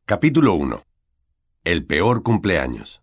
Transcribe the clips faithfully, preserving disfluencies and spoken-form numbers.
Capítulo uno. El peor cumpleaños.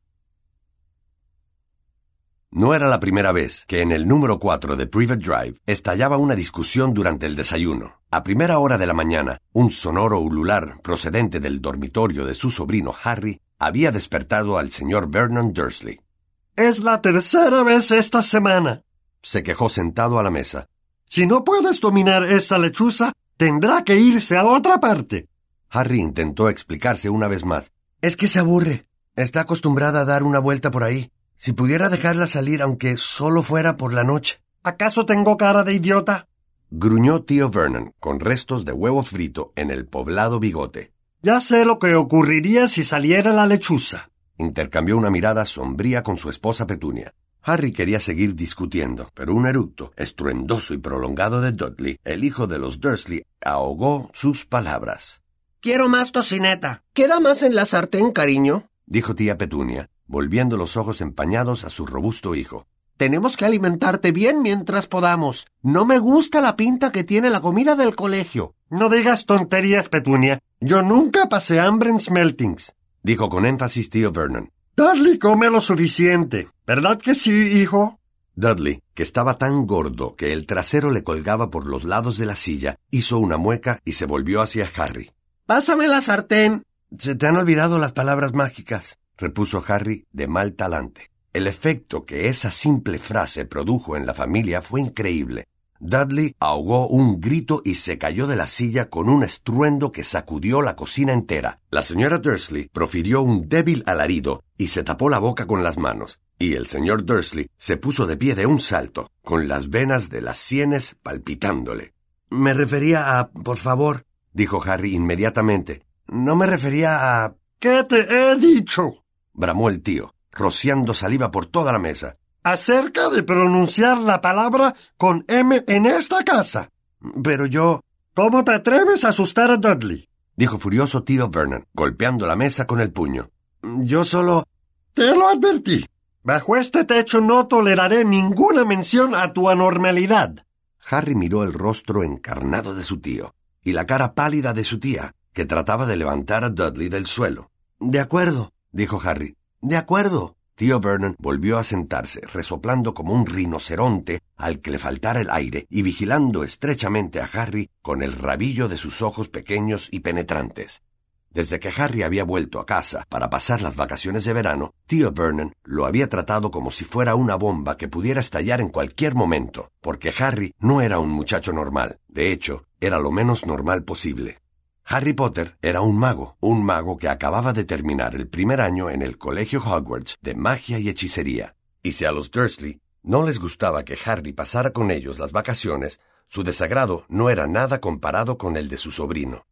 No era la primera vez que en el número cuatro de Privet Drive estallaba una discusión durante el desayuno. A primera hora de la mañana, un sonoro ulular procedente del dormitorio de su sobrino Harry había despertado al señor Vernon Dursley. «Es la tercera vez esta semana», se quejó sentado a la mesa. «Si no puedes dominar esa lechuza, tendrá que irse a otra parte». Harry intentó explicarse una vez más. «Es que se aburre. Está acostumbrada a dar una vuelta por ahí. Si pudiera dejarla salir, aunque solo fuera por la noche». «¿Acaso tengo cara de idiota?», gruñó tío Vernon, con restos de huevo frito en el poblado bigote. «Ya sé lo que ocurriría si saliera la lechuza». Intercambió una mirada sombría con su esposa Petunia. Harry quería seguir discutiendo, pero un eructo estruendoso y prolongado de Dudley, el hijo de los Dursley, ahogó sus palabras. «Quiero más tocineta. ¿Queda más en la sartén, cariño?», dijo tía Petunia, volviendo los ojos empañados a su robusto hijo. «Tenemos que alimentarte bien mientras podamos. No me gusta la pinta que tiene la comida del colegio». «No digas tonterías, Petunia. Yo nunca pasé hambre en Smeltings», dijo con énfasis tío Vernon. «Dudley come lo suficiente. ¿Verdad que sí, hijo?» Dudley, que estaba tan gordo que el trasero le colgaba por los lados de la silla, hizo una mueca y se volvió hacia Harry. «Pásame la sartén». «Se te han olvidado las palabras mágicas», repuso Harry de mal talante. El efecto que esa simple frase produjo en la familia fue increíble. Dudley ahogó un grito y se cayó de la silla con un estruendo que sacudió la cocina entera. La señora Dursley profirió un débil alarido y se tapó la boca con las manos. Y el señor Dursley se puso de pie de un salto, con las venas de las sienes palpitándole. «Me refería a... por favor», dijo Harry inmediatamente. «No me refería a...» «¿Qué te he dicho?», bramó el tío, rociando saliva por toda la mesa. «Acerca de pronunciar la palabra con M en esta casa». «Pero yo...» «¿Cómo te atreves a asustar a Dudley?», dijo furioso tío Vernon, golpeando la mesa con el puño. «Yo solo...» «Te lo advertí. Bajo este techo no toleraré ninguna mención a tu anormalidad». Harry miró el rostro encarnado de su tío y la cara pálida de su tía, que trataba de levantar a Dudley del suelo. «De acuerdo», dijo Harry. «De acuerdo». Tío Vernon volvió a sentarse, resoplando como un rinoceronte al que le faltara el aire y vigilando estrechamente a Harry con el rabillo de sus ojos pequeños y penetrantes. Desde que Harry había vuelto a casa para pasar las vacaciones de verano, tío Vernon lo había tratado como si fuera una bomba que pudiera estallar en cualquier momento, porque Harry no era un muchacho normal. De hecho, era lo menos normal posible. Harry Potter era un mago, un mago que acababa de terminar el primer año en el colegio Hogwarts de magia y hechicería. Y si a los Dursley no les gustaba que Harry pasara con ellos las vacaciones, su desagrado no era nada comparado con el de su sobrino.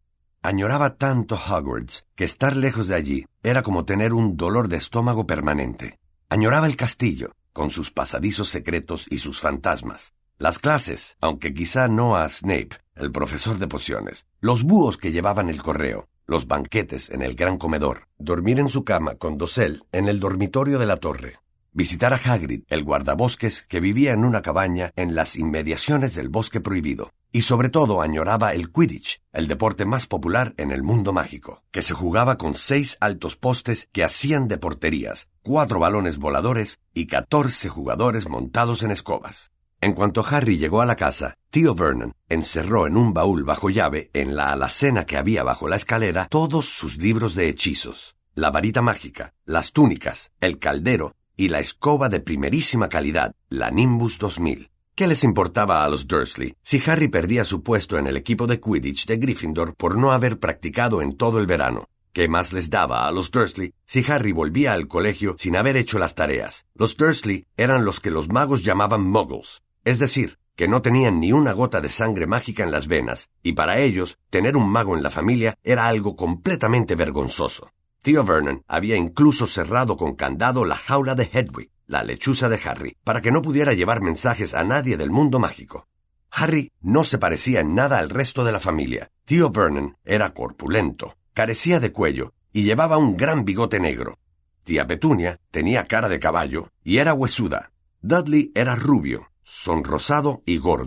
Añoraba tanto Hogwarts que estar lejos de allí era como tener un dolor de estómago permanente. Añoraba el castillo, con sus pasadizos secretos y sus fantasmas. Las clases, aunque quizá no a Snape, el profesor de pociones, los búhos que llevaban el correo, los banquetes en el gran comedor, dormir en su cama con dosel en el dormitorio de la torre, visitar a Hagrid, el guardabosques que vivía en una cabaña en las inmediaciones del bosque prohibido, y sobre todo añoraba el Quidditch, el deporte más popular en el mundo mágico, que se jugaba con seis altos postes que hacían de porterías, cuatro balones voladores y catorce jugadores montados en escobas. En cuanto Harry llegó a la casa, tío Vernon encerró en un baúl bajo llave, en la alacena que había bajo la escalera, todos sus libros de hechizos, la varita mágica, las túnicas, el caldero y la escoba de primerísima calidad, la Nimbus dos mil. ¿Qué les importaba a los Dursley si Harry perdía su puesto en el equipo de Quidditch de Gryffindor por no haber practicado en todo el verano? ¿Qué más les daba a los Dursley si Harry volvía al colegio sin haber hecho las tareas? Los Dursley eran los que los magos llamaban muggles. Es decir, que no tenían ni una gota de sangre mágica en las venas, y para ellos, tener un mago en la familia era algo completamente vergonzoso. Tío Vernon había incluso cerrado con candado la jaula de Hedwig, la lechuza de Harry, para que no pudiera llevar mensajes a nadie del mundo mágico. Harry no se parecía en nada al resto de la familia. Tío Vernon era corpulento, carecía de cuello y llevaba un gran bigote negro. Tía Petunia tenía cara de caballo y era huesuda. Dudley era rubio, sonrosado y gordo.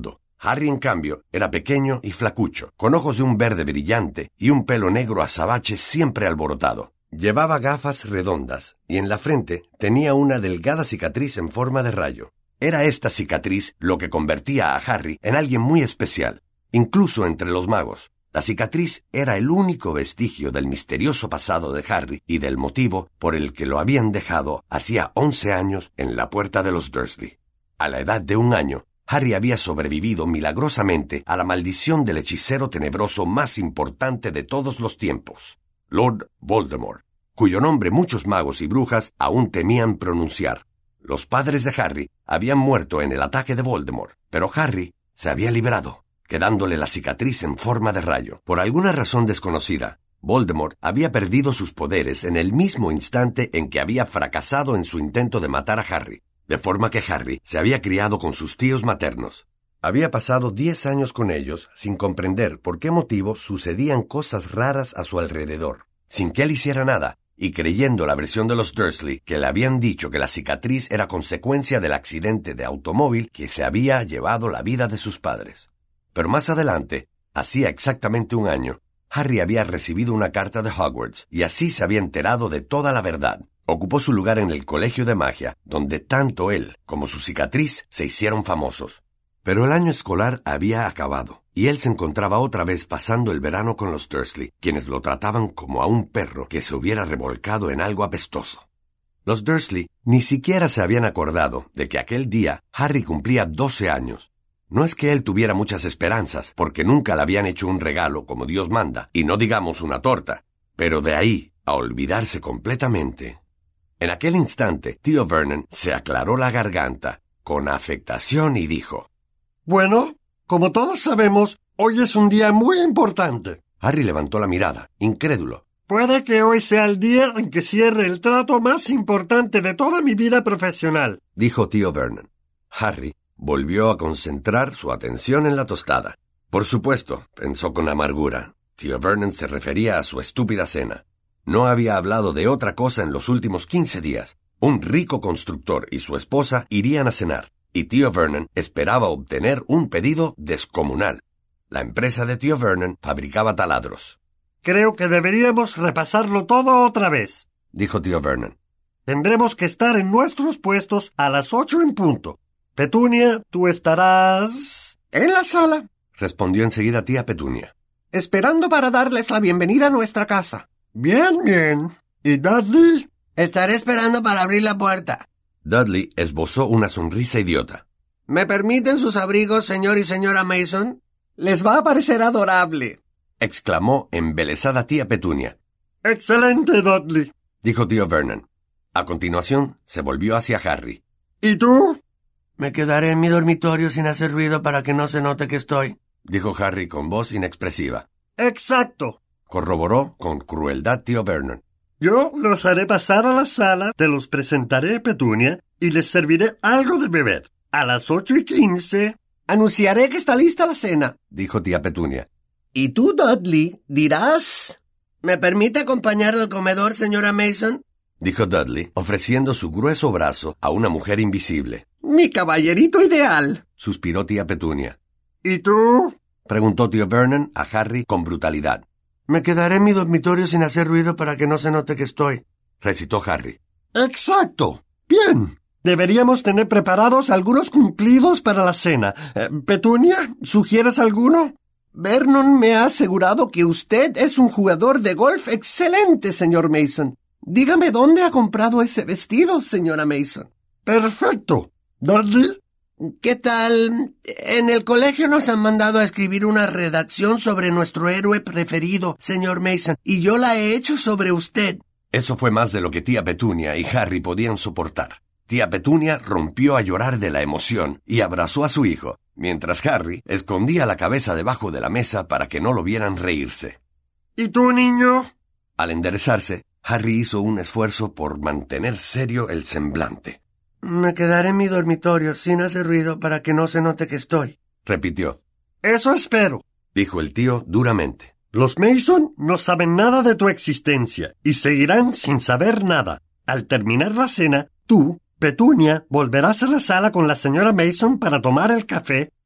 Harry, en cambio, era pequeño y flacucho, con ojos de un verde brillante y un pelo negro azabache siempre alborotado. Llevaba gafas redondas y en la frente tenía una delgada cicatriz en forma de rayo. Era esta cicatriz lo que convertía a Harry en alguien muy especial, incluso entre los magos. La cicatriz era el único vestigio del misterioso pasado de Harry y del motivo por el que lo habían dejado hacía once años en la puerta de los Dursley. A la edad de un año, Harry había sobrevivido milagrosamente a la maldición del hechicero tenebroso más importante de todos los tiempos, Lord Voldemort, cuyo nombre muchos magos y brujas aún temían pronunciar. Los padres de Harry habían muerto en el ataque de Voldemort, pero Harry se había librado, quedándole la cicatriz en forma de rayo. Por alguna razón desconocida, Voldemort había perdido sus poderes en el mismo instante en que había fracasado en su intento de matar a Harry, de forma que Harry se había criado con sus tíos maternos. Había pasado diez años con ellos sin comprender por qué motivo sucedían cosas raras a su alrededor, sin que él hiciera nada, y creyendo la versión de los Dursley que le habían dicho que la cicatriz era consecuencia del accidente de automóvil que se había llevado la vida de sus padres. Pero más adelante, hacía exactamente un año, Harry había recibido una carta de Hogwarts y así se había enterado de toda la verdad. Ocupó su lugar en el colegio de magia, donde tanto él como su cicatriz se hicieron famosos. Pero el año escolar había acabado, y él se encontraba otra vez pasando el verano con los Dursley, quienes lo trataban como a un perro que se hubiera revolcado en algo apestoso. Los Dursley ni siquiera se habían acordado de que aquel día Harry cumplía doce años. No es que él tuviera muchas esperanzas, porque nunca le habían hecho un regalo como Dios manda, y no digamos una torta, pero de ahí a olvidarse completamente. En aquel instante, tío Vernon se aclaró la garganta con afectación y dijo: Bueno, como todos sabemos, hoy es un día muy importante. Harry levantó la mirada, incrédulo. Puede que hoy sea el día en que cierre el trato más importante de toda mi vida profesional, dijo tío Vernon. Harry volvió a concentrar su atención en la tostada. Por supuesto, pensó con amargura. Tío Vernon se refería a su estúpida cena. No había hablado de otra cosa en los últimos quince días. Un rico constructor y su esposa irían a cenar, y tío Vernon esperaba obtener un pedido descomunal. La empresa de tío Vernon fabricaba taladros. Creo que deberíamos repasarlo todo otra vez, dijo tío Vernon. Tendremos que estar en nuestros puestos a las ocho en punto. Petunia, tú estarás... en la sala, respondió enseguida tía Petunia, esperando para darles la bienvenida a nuestra casa. Bien, bien. ¿Y Dudley? Estaré esperando para abrir la puerta. Dudley esbozó una sonrisa idiota. ¿Me permiten sus abrigos, señor y señora Mason? Les va a parecer adorable, exclamó embelesada tía Petunia. Excelente, Dudley, dijo tío Vernon. A continuación, se volvió hacia Harry. ¿Y tú? Me quedaré en mi dormitorio sin hacer ruido para que no se note que estoy, dijo Harry con voz inexpresiva. Exacto, corroboró con crueldad tío Vernon. Yo los haré pasar a la sala, te los presentaré a Petunia y les serviré algo de beber. A las ocho y quince... Anunciaré que está lista la cena, dijo tía Petunia. Y tú, Dudley, dirás... ¿Me permite acompañar al comedor, señora Mason? dijo Dudley, ofreciendo su grueso brazo a una mujer invisible. Mi caballerito ideal, suspiró tía Petunia. ¿Y tú? preguntó tío Vernon a Harry con brutalidad. Me quedaré en mi dormitorio sin hacer ruido para que no se note que estoy, recitó Harry. Exacto. Bien. Deberíamos tener preparados algunos cumplidos para la cena. Eh, Petunia, ¿sugieres alguno? Vernon me ha asegurado que usted es un jugador de golf excelente, señor Mason. Dígame dónde ha comprado ese vestido, señora Mason. Perfecto. ¿Dudley? ¿Qué tal? En el colegio nos han mandado a escribir una redacción sobre nuestro héroe preferido, señor Mason, y yo la he hecho sobre usted. Eso fue más de lo que tía Petunia y Harry podían soportar. Tía Petunia rompió a llorar de la emoción y abrazó a su hijo, mientras Harry escondía la cabeza debajo de la mesa para que no lo vieran reírse. ¿Y tú, niño? Al enderezarse, Harry hizo un esfuerzo por mantener serio el semblante. Me quedaré en mi dormitorio sin hacer ruido para que no se note que estoy, repitió. Eso espero, dijo el tío duramente. Los Mason no saben nada de tu existencia y seguirán sin saber nada. Al terminar la cena, tú, Petunia, volverás a la sala con la señora Mason para tomar el café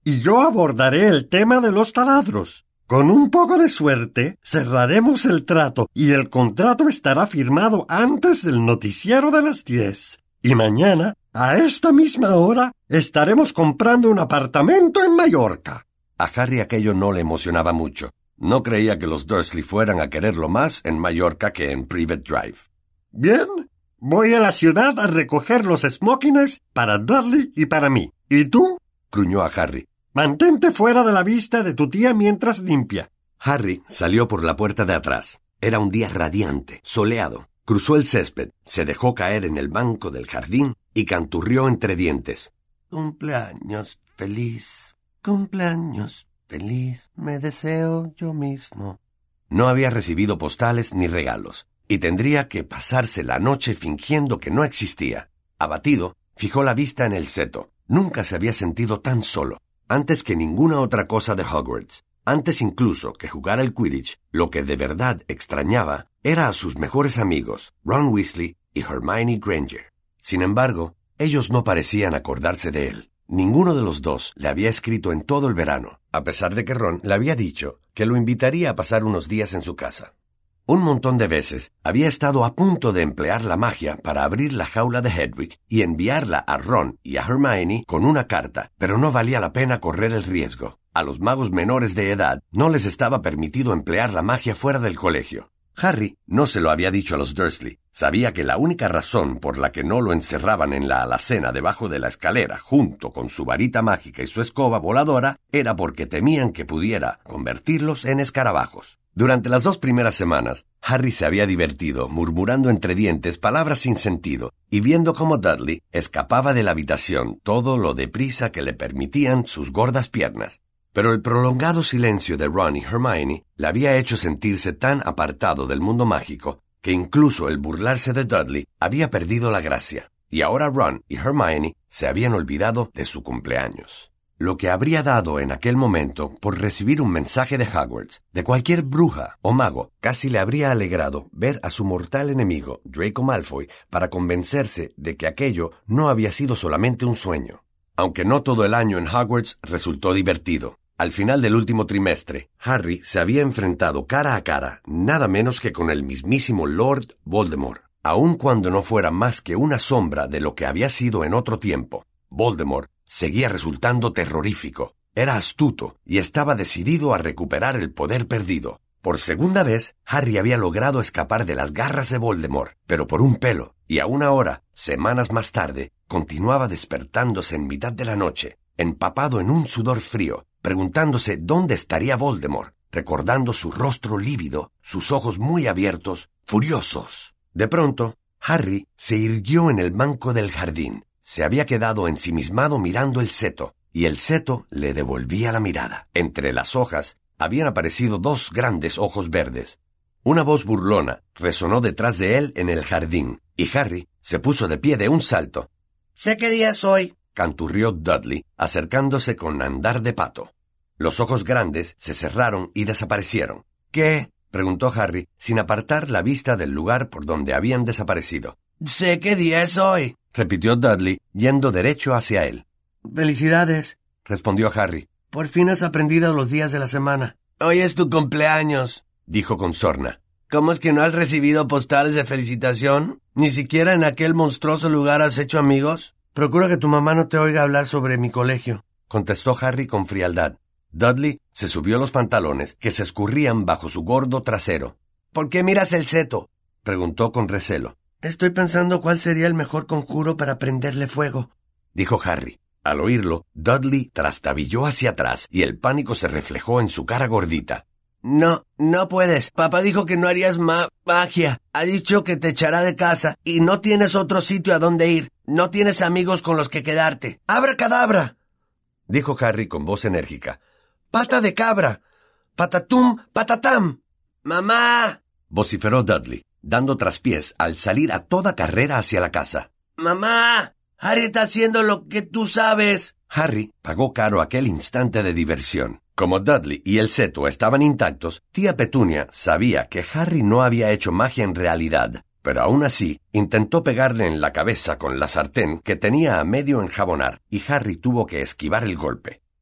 y yo abordaré el tema de los taladros. Con un poco de suerte, cerraremos el trato y el contrato estará firmado antes del noticiero de las diez. Y mañana, a esta misma hora, estaremos comprando un apartamento en Mallorca. A Harry aquello no le emocionaba mucho. No creía que los Dursley fueran a quererlo más en Mallorca que en Privet Drive. Bien, voy a la ciudad a recoger los smokings para Dudley y para mí. ¿Y tú? Gruñó a Harry. Mantente fuera de la vista de tu tía mientras limpia. Harry salió por la puerta de atrás. Era un día radiante, soleado. Cruzó el césped, se dejó caer en el banco del jardín y canturrió entre dientes. Cumpleaños feliz, cumpleaños feliz, me deseo yo mismo. No había recibido postales ni regalos, y tendría que pasarse la noche fingiendo que no existía. Abatido, fijó la vista en el seto. Nunca se había sentido tan solo. Antes que ninguna otra cosa de Hogwarts, antes incluso que jugar al Quidditch, lo que de verdad extrañaba era a sus mejores amigos, Ron Weasley y Hermione Granger. Sin embargo, ellos no parecían acordarse de él. Ninguno de los dos le había escrito en todo el verano, a pesar de que Ron le había dicho que lo invitaría a pasar unos días en su casa. Un montón de veces había estado a punto de emplear la magia para abrir la jaula de Hedwig y enviarla a Ron y a Hermione con una carta, pero no valía la pena correr el riesgo. A los magos menores de edad no les estaba permitido emplear la magia fuera del colegio. Harry no se lo había dicho a los Dursley. Sabía que la única razón por la que no lo encerraban en la alacena debajo de la escalera junto con su varita mágica y su escoba voladora era porque temían que pudiera convertirlos en escarabajos. Durante las dos primeras semanas, Harry se había divertido murmurando entre dientes palabras sin sentido y viendo cómo Dudley escapaba de la habitación todo lo deprisa que le permitían sus gordas piernas. Pero el prolongado silencio de Ron y Hermione le había hecho sentirse tan apartado del mundo mágico que incluso el burlarse de Dudley había perdido la gracia, y ahora Ron y Hermione se habían olvidado de su cumpleaños. Lo que habría dado en aquel momento por recibir un mensaje de Hogwarts, de cualquier bruja o mago, casi le habría alegrado ver a su mortal enemigo, Draco Malfoy, para convencerse de que aquello no había sido solamente un sueño. Aunque no todo el año en Hogwarts resultó divertido. Al final del último trimestre, Harry se había enfrentado cara a cara, nada menos que con el mismísimo Lord Voldemort, aun cuando no fuera más que una sombra de lo que había sido en otro tiempo. Voldemort seguía resultando terrorífico, era astuto y estaba decidido a recuperar el poder perdido. Por segunda vez, Harry había logrado escapar de las garras de Voldemort, pero por un pelo, y aún ahora, semanas más tarde, continuaba despertándose en mitad de la noche, empapado en un sudor frío, preguntándose dónde estaría Voldemort, recordando su rostro lívido, sus ojos muy abiertos, furiosos. De pronto, Harry se irguió en el banco del jardín. Se había quedado ensimismado mirando el seto, y el seto le devolvía la mirada. Entre las hojas habían aparecido dos grandes ojos verdes. Una voz burlona resonó detrás de él en el jardín, y Harry se puso de pie de un salto. «¿Sé qué día es hoy?», canturrió Dudley, acercándose con andar de pato. Los ojos grandes se cerraron y desaparecieron. «¿Qué?», preguntó Harry, sin apartar la vista del lugar por donde habían desaparecido. «Sé qué día es hoy», repitió Dudley, yendo derecho hacia él. «Felicidades», respondió Harry. «Por fin has aprendido los días de la semana». «Hoy es tu cumpleaños», dijo con sorna. «¿Cómo es que no has recibido postales de felicitación? ¿Ni siquiera en aquel monstruoso lugar has hecho amigos? Procura que tu mamá no te oiga hablar sobre mi colegio», contestó Harry con frialdad. Dudley se subió los pantalones que se escurrían bajo su gordo trasero. «¿Por qué miras el seto?», preguntó con recelo. «Estoy pensando cuál sería el mejor conjuro para prenderle fuego», dijo Harry. Al oírlo, Dudley trastabilló hacia atrás y el pánico se reflejó en su cara gordita. «No, no puedes. Papá dijo que no harías ma- magia. Ha dicho que te echará de casa y no tienes otro sitio a donde ir. No tienes amigos con los que quedarte. ¡Abracadabra!», dijo Harry con voz enérgica. «Pata de cabra. Patatum, patatam». «¡Mamá!», vociferó Dudley, dando traspiés al salir a toda carrera hacia la casa. «¡Mamá! Harry está haciendo lo que tú sabes». Harry pagó caro aquel instante de diversión. Como Dudley y el seto estaban intactos, tía Petunia sabía que Harry no había hecho magia en realidad, pero aún así intentó pegarle en la cabeza con la sartén que tenía a medio enjabonar, y Harry tuvo que esquivar el golpe.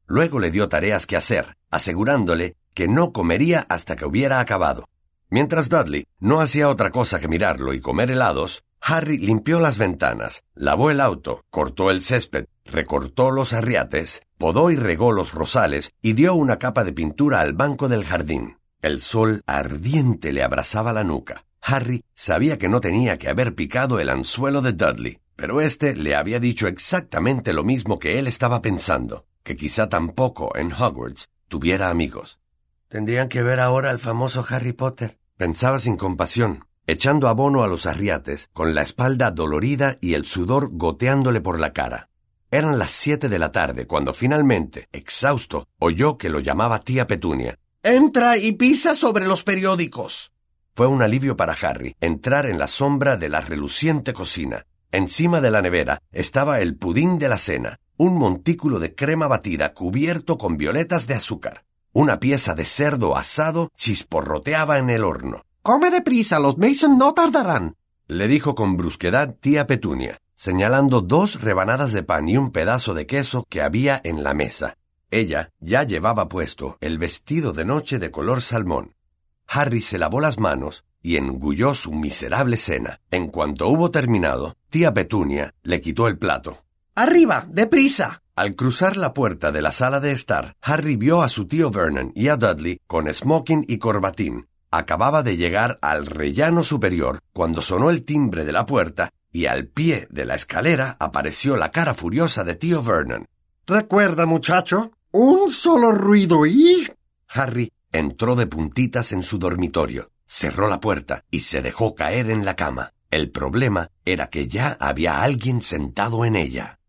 Luego le dio tareas que hacer, asegurándole que no comería hasta que hubiera acabado. Mientras Dudley no hacía otra cosa que mirarlo y comer helados, Harry limpió las ventanas, lavó el auto, cortó el césped, recortó los arriates, podó y regó los rosales y dio una capa de pintura al banco del jardín. El sol ardiente le abrasaba la nuca. Harry sabía que no tenía que haber picado el anzuelo de Dudley, pero éste le había dicho exactamente lo mismo que él estaba pensando, que quizá tampoco en Hogwarts tuviera amigos. Tendrían que ver ahora al famoso Harry Potter, pensaba sin compasión, echando abono a los arriates, con la espalda dolorida y el sudor goteándole por la cara. Eran las siete de la tarde cuando finalmente, exhausto, oyó que lo llamaba tía Petunia. ¡Entra y pisa sobre los periódicos! Fue un alivio para Harry entrar en la sombra de la reluciente cocina. Encima de la nevera estaba el pudín de la cena, un montículo de crema batida cubierto con violetas de azúcar. Una pieza de cerdo asado chisporroteaba en el horno. ¡Come deprisa, los Mason no tardarán!, le dijo con brusquedad tía Petunia, señalando dos rebanadas de pan y un pedazo de queso que había en la mesa. Ella ya llevaba puesto el vestido de noche de color salmón. Harry se lavó las manos y engulló su miserable cena. En cuanto hubo terminado, tía Petunia le quitó el plato. ¡Arriba, deprisa! Al cruzar la puerta de la sala de estar, Harry vio a su tío Vernon y a Dudley con smoking y corbatín. Acababa de llegar al rellano superior cuando sonó el timbre de la puerta y al pie de la escalera apareció la cara furiosa de tío Vernon. «Recuerda, muchacho, un solo ruido y...» Harry entró de puntitas en su dormitorio, cerró la puerta y se dejó caer en la cama. El problema era que ya había alguien sentado en ella.